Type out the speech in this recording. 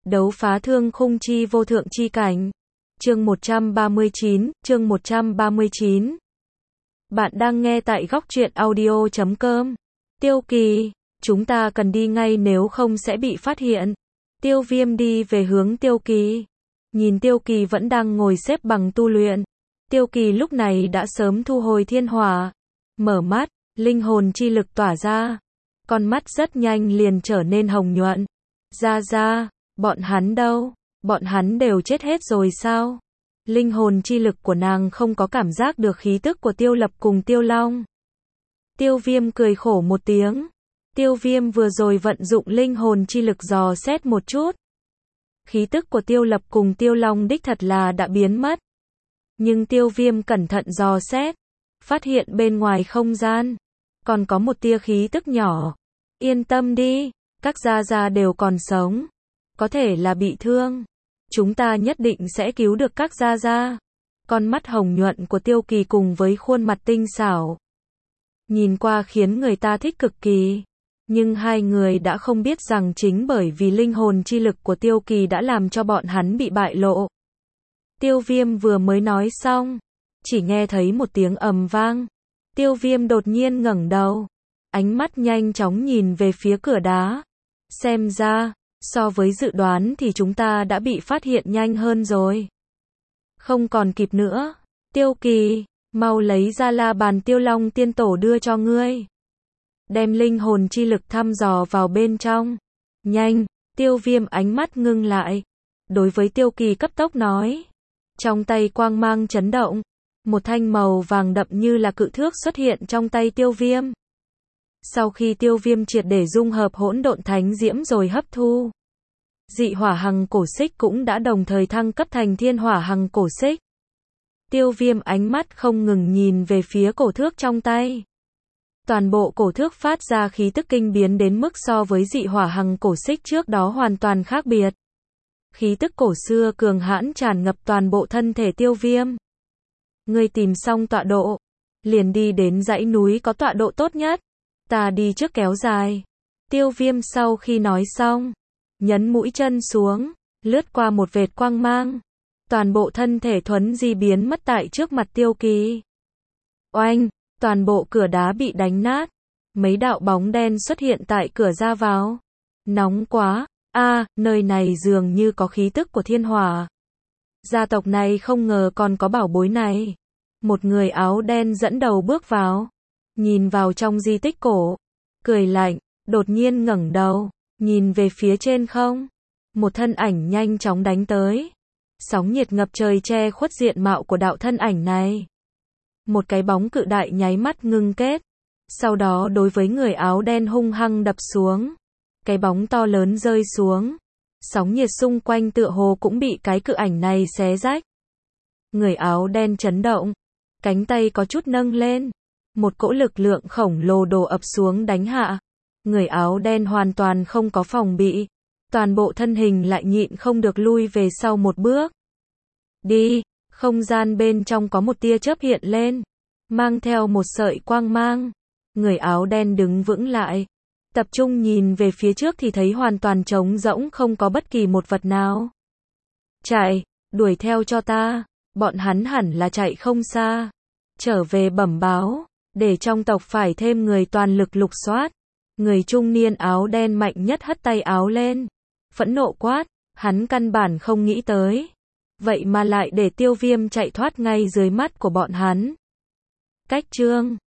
Đấu phá thương khung chi vô thượng chi cảnh. Chương 139. Bạn đang nghe tại góc truyện audio.com. Tiêu Kỳ, chúng ta cần đi ngay nếu không sẽ bị phát hiện. Tiêu Viêm đi về hướng Tiêu Kỳ. Nhìn Tiêu Kỳ vẫn đang ngồi xếp bằng tu luyện. Tiêu Kỳ lúc này đã sớm thu hồi thiên hỏa. Mở mắt, linh hồn chi lực tỏa ra. Con mắt rất nhanh liền trở nên hồng nhuận. Ra, bọn hắn đâu? Bọn hắn đều chết hết rồi sao? Linh hồn chi lực của nàng không có cảm giác được khí tức của Tiêu Lập cùng Tiêu Long. Tiêu Viêm cười khổ một tiếng. Tiêu Viêm vừa rồi vận dụng linh hồn chi lực dò xét một chút. Khí tức của Tiêu Lập cùng Tiêu Long đích thật là đã biến mất. Nhưng Tiêu Viêm cẩn thận dò xét, phát hiện bên ngoài không gian còn có một tia khí tức nhỏ. Yên tâm đi, các gia gia đều còn sống, có thể là bị thương. Chúng ta nhất định sẽ cứu được các gia gia. Con mắt hồng nhuận của Tiêu Kỳ cùng với khuôn mặt tinh xảo, nhìn qua khiến người ta thích cực kỳ. Nhưng hai người đã không biết rằng chính bởi vì linh hồn chi lực của Tiêu Kỳ đã làm cho bọn hắn bị bại lộ. Tiêu Viêm vừa mới nói xong, chỉ nghe thấy một tiếng ầm vang. Tiêu Viêm đột nhiên ngẩng đầu, ánh mắt nhanh chóng nhìn về phía cửa đá. Xem ra, so với dự đoán thì chúng ta đã bị phát hiện nhanh hơn rồi. Không còn kịp nữa. Tiêu Kỳ, mau lấy ra la bàn Tiêu Long tiên tổ đưa cho ngươi. Đem linh hồn chi lực thăm dò vào bên trong. Nhanh, Tiêu Viêm ánh mắt ngưng lại. Đối với Tiêu Kỳ cấp tốc nói. Trong tay quang mang chấn động. Một thanh màu vàng đậm như là cự thước xuất hiện trong tay Tiêu Viêm. Sau khi Tiêu Viêm triệt để dung hợp hỗn độn thánh diễm rồi hấp thu, dị hỏa hằng cổ xích cũng đã đồng thời thăng cấp thành thiên hỏa hằng cổ xích. Tiêu Viêm ánh mắt không ngừng nhìn về phía cổ thước trong tay. Toàn bộ cổ thước phát ra khí tức kinh biến đến mức so với dị hỏa hằng cổ xích trước đó hoàn toàn khác biệt. Khí tức cổ xưa cường hãn tràn ngập toàn bộ thân thể Tiêu Viêm. Ngươi tìm xong tọa độ, liền đi đến dãy núi có tọa độ tốt nhất. Ta đi trước kéo dài. Tiêu Viêm sau khi nói xong, nhấn mũi chân xuống, lướt qua một vệt quang mang. Toàn bộ thân thể thuấn di biến mất tại trước mặt Tiêu Kỳ. Oanh, toàn bộ cửa đá bị đánh nát. Mấy đạo bóng đen xuất hiện tại cửa ra vào. Nóng quá, nơi này dường như có khí tức của thiên hỏa. Gia tộc này không ngờ còn có bảo bối này. Một người áo đen dẫn đầu bước vào. Nhìn vào trong di tích cổ, cười lạnh, đột nhiên ngẩng đầu, nhìn về phía trên không. Một thân ảnh nhanh chóng đánh tới. Sóng nhiệt ngập trời che khuất diện mạo của đạo thân ảnh này. Một cái bóng cự đại nháy mắt ngưng kết. Sau đó đối với người áo đen hung hăng đập xuống. Cái bóng to lớn rơi xuống. Sóng nhiệt xung quanh tựa hồ cũng bị cái cự ảnh này xé rách. Người áo đen chấn động, cánh tay có chút nâng lên. Một cỗ lực lượng khổng lồ đổ ập xuống đánh hạ. Người áo đen hoàn toàn không có phòng bị. Toàn bộ thân hình lại nhịn không được lui về sau một bước. Đi, không gian bên trong có một tia chớp hiện lên. Mang theo một sợi quang mang. Người áo đen đứng vững lại. Tập trung nhìn về phía trước thì thấy hoàn toàn trống rỗng không có bất kỳ một vật nào. Chạy, đuổi theo cho ta. Bọn hắn hẳn là chạy không xa. Trở về bẩm báo. Để trong tộc phải thêm người toàn lực lục soát. Người trung niên áo đen mạnh nhất hất tay áo lên. Phẫn nộ quát, hắn căn bản không nghĩ tới. Vậy mà lại để Tiêu Viêm chạy thoát ngay dưới mắt của bọn hắn. Cách chương